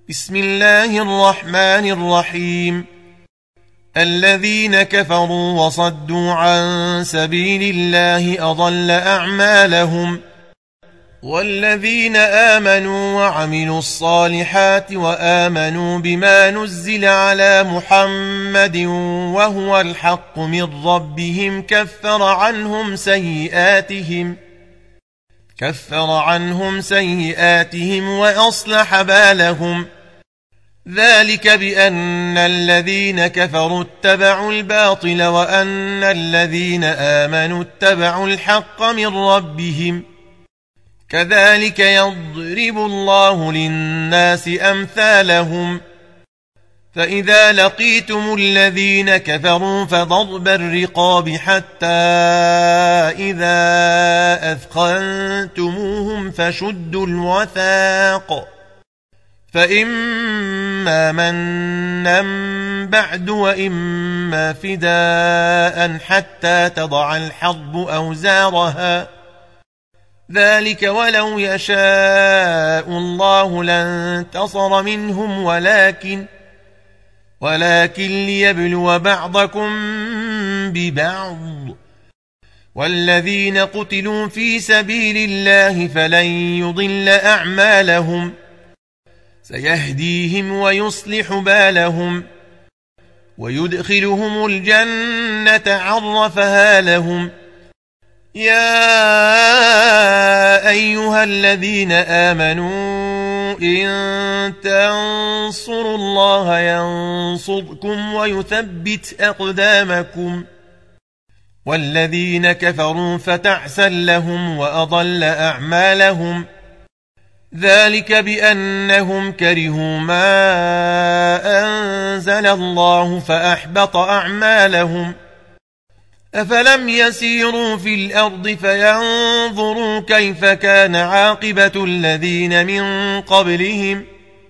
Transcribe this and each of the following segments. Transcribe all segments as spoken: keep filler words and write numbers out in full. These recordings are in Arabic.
بسم الله الرحمن الرحيم. الذين كفروا وصدوا عن سبيل الله أضل أعمالهم، والذين آمنوا وعملوا الصالحات وآمنوا بما نزل على محمد وهو الحق من ربهم كفر عنهم سيئاتهم كفر عنهم سيئاتهم وأصلح بالهم. ذلك بأن الذين كفروا اتبعوا الباطل وأن الذين آمنوا اتبعوا الحق من ربهم. كذلك يضرب الله للناس أمثالهم. فإذا لقيتم الذين كفروا فضرب الرقاب حتى إذا أثخنتموهم فشدوا الوثاق، فإما منا بعد وإما فداء حتى تضع الحرب أوزارها. ذلك ولو يشاء الله لانتصر منهم ولكن ولكن ليبلو بعضكم ببعض. والذين قتلوا في سبيل الله فلن يضل أعمالهم، سيهديهم ويصلح بالهم ويدخلهم الجنة عرفها لهم. يا أيها الذين آمنوا إن تنصروا الله ينصركم ويثبت أقدامكم. والذين كفروا فتعسا لهم وأضل أعمالهم. ذلك بأنهم كرهوا ما أنزل الله فأحبط أعمالهم. أفلم يسيروا في الأرض فينظروا كيف كان عاقبة الذين من قبلهم.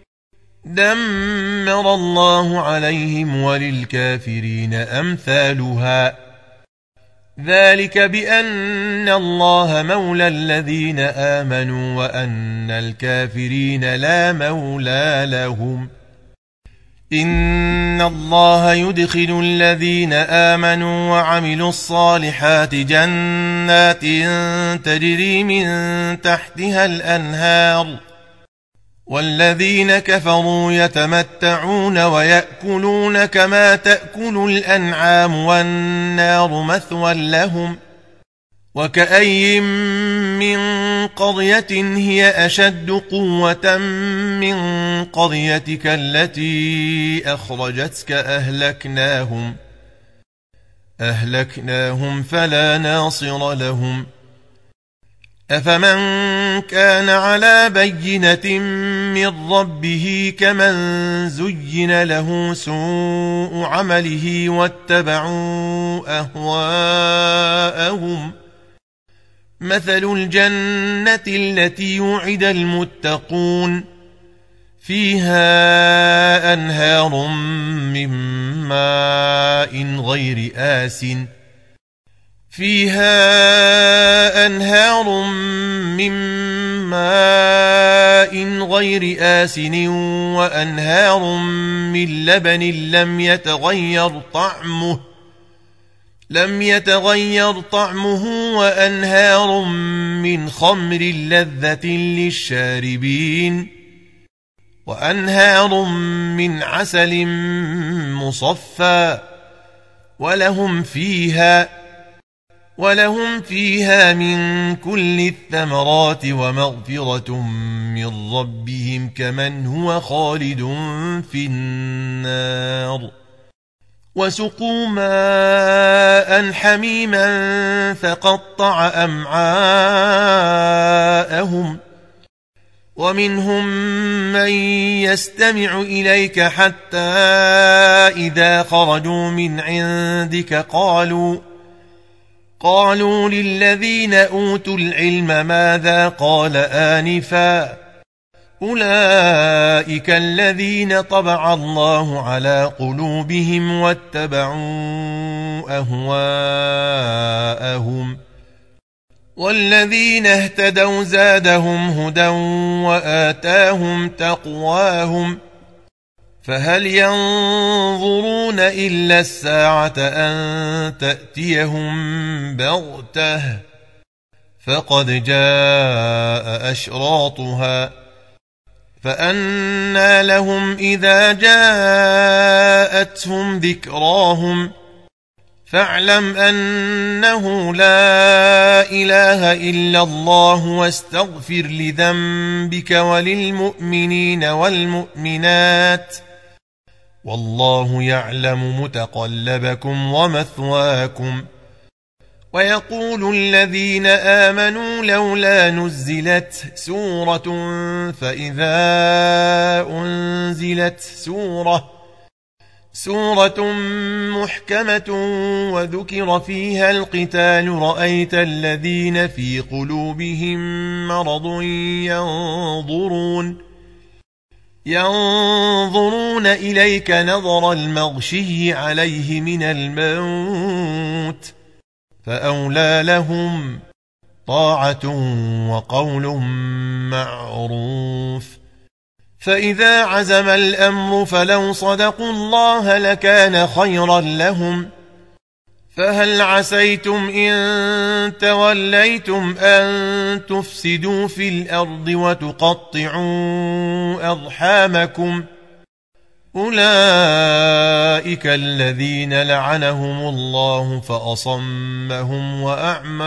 دمر الله عليهم وللكافرين أمثالها. ذلك بأن الله مولى الذين آمنوا وأن الكافرين لا مولى لهم. إن الله يدخل الذين آمنوا وعملوا الصالحات جنات تجري من تحتها الأنهار، والذين كفروا يتمتعون ويأكلون كما تأكل الأنعام والنار مثوى لهم. وكأي من قرية هي أشد قوة من قريتك التي أخرجتك أهلكناهم أهلكناهم فلا ناصر لهم. أفمن كان على بينة من ربه كمن زين له سوء عمله واتبعوا أهواءهم. مثل الجنة التي وعد المتقون فيها أنهار من ماء غير آسٍ فيها أنهار من ماء غير آسن وأنهار من لبن لم يتغير طعمه لم يتغير طعمه وأنهار من خمر لذة للشاربين وأنهار من عسل مصفى ولهم فيها ولهم فيها من كل الثمرات ومغفرة من ربهم كمن هو خالد في النار. وسقوا ماء حميما فقطع أمعاءهم. ومنهم من يستمع إليك حتى إذا خرجوا من عندك قالوا قالوا للذين أوتوا العلم ماذا قال آنفا. أولئك الذين طبع الله على قلوبهم واتبعوا أهواءهم. والذين اهتدوا زادهم هدى وآتاهم تقواهم فهل ينظرون إلا الساعة أن تأتيهم بغتة فقد جاء أشراطها فأنى لهم إذا جاءتهم ذكراهم فاعلم أنه لا إله إلا الله واستغفر لذنبك وللمؤمنين والمؤمنات والله يعلم متقلبكم ومثواكم. ويقول الذين آمنوا لولا نزلت سورة فإذا أنزلت سورة سورة محكمة وذكر فيها القتال رأيت الذين في قلوبهم مرض ينظرون ينظرون إليك نظر المغشي عليه من الموت فأولى لهم طاعة وقول معروف. فإذا عزم الأمر فلو صدقوا الله لكان خيرا لهم فهل عسيتم إن توليتم أن تفسدوا في الأرض وتقطعوا أرحامكم أولئك الذين لعنهم الله فأصمهم وأعمى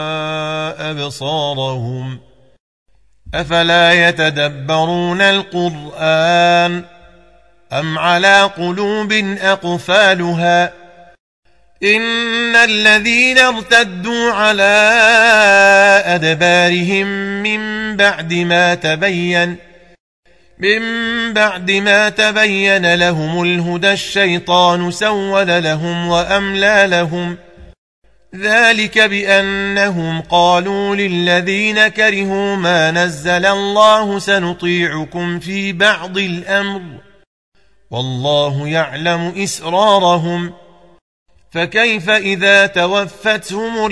أبصارهم أفلا يتدبرون القرآن أم على قلوب أقفالها إن الذين ارتدوا على أدبارهم من بعد ما تبين من بعد ما تبين لهم الهدى الشيطان سول لهم وأملى لهم ذلك بأنهم قالوا للذين كرهوا ما نزل الله سنطيعكم في بعض الأمر والله يعلم إسرارهم فكيف إذا توفتهم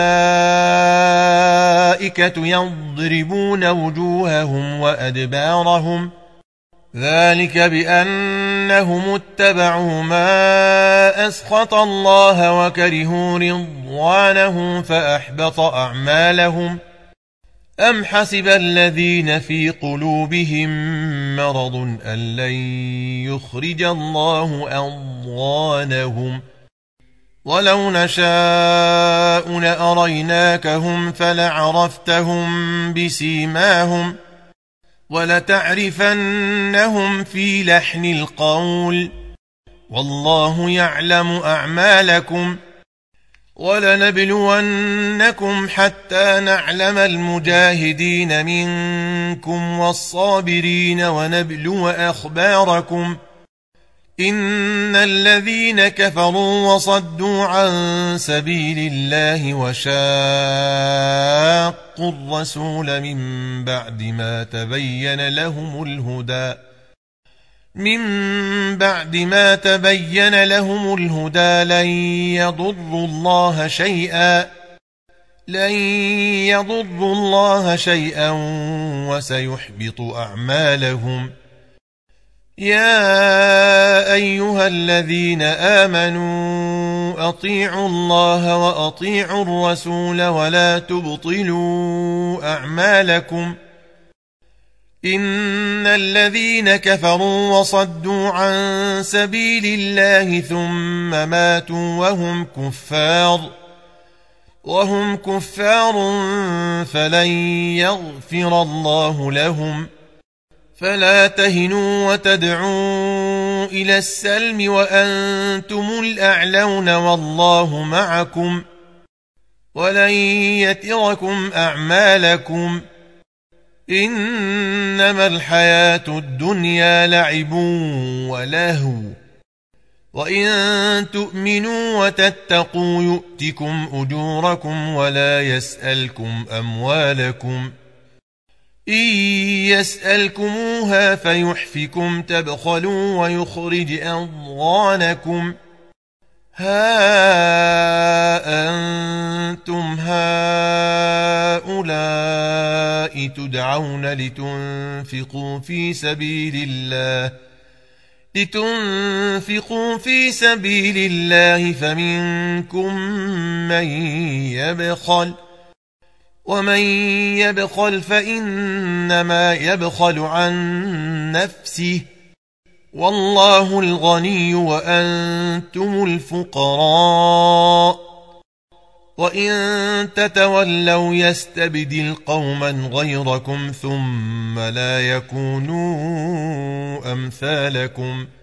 الملائكة يضربون وجوههم وأدبارهم ذلك بأنهم اتبعوا ما أسخط الله وكرهوا رضوانه فأحبط أعمالهم أم حسب الذين في قلوبهم مرض أن لن يخرج الله أضغانهم ولو نشاء لأريناكهم فلعرفتهم بسيماهم ولتعرفنهم في لحن القول والله يعلم أعمالكم ولنبلونكم حتى نعلم المجاهدين منكم والصابرين ونبلو أخباركم إن الذين كفروا وصدوا عن سبيل الله وشاقوا الرسول من بعد ما تبين لهم الهدى من بعد ما تبين لهم الهدى لن يضروا الله شيئا لن يضروا الله شيئا وسيحبط أعمالهم. يا أيها الذين آمنوا أطيعوا الله وأطيعوا الرسول ولا تبطلوا أعمالكم إن الذين كفروا وصدوا عن سبيل الله ثم ماتوا وهم كفار وهم كفار فلن يغفر الله لهم فلا تهنوا وتدعوا إلى السلم وأنتم الأعلون والله معكم ولن يتركم أعمالكم إنما الحياة الدنيا لعب ولهو وإن تؤمنوا وتتقوا يؤتكم أجوركم ولا يسألكم أموالكم إن يسألكموها فيحفكم تبخلوا ويخرج أضغانكم ها أنتم هؤلاء تدعون لتنفقوا في سبيل الله لتنفقوا في سبيل الله فمنكم من يبخل ومن يبخل فإنما يبخل عن نفسه والله الغني وأنتم الفقراء وإن تتولوا يستبدل قوما غيركم ثم لا يكونوا أمثالكم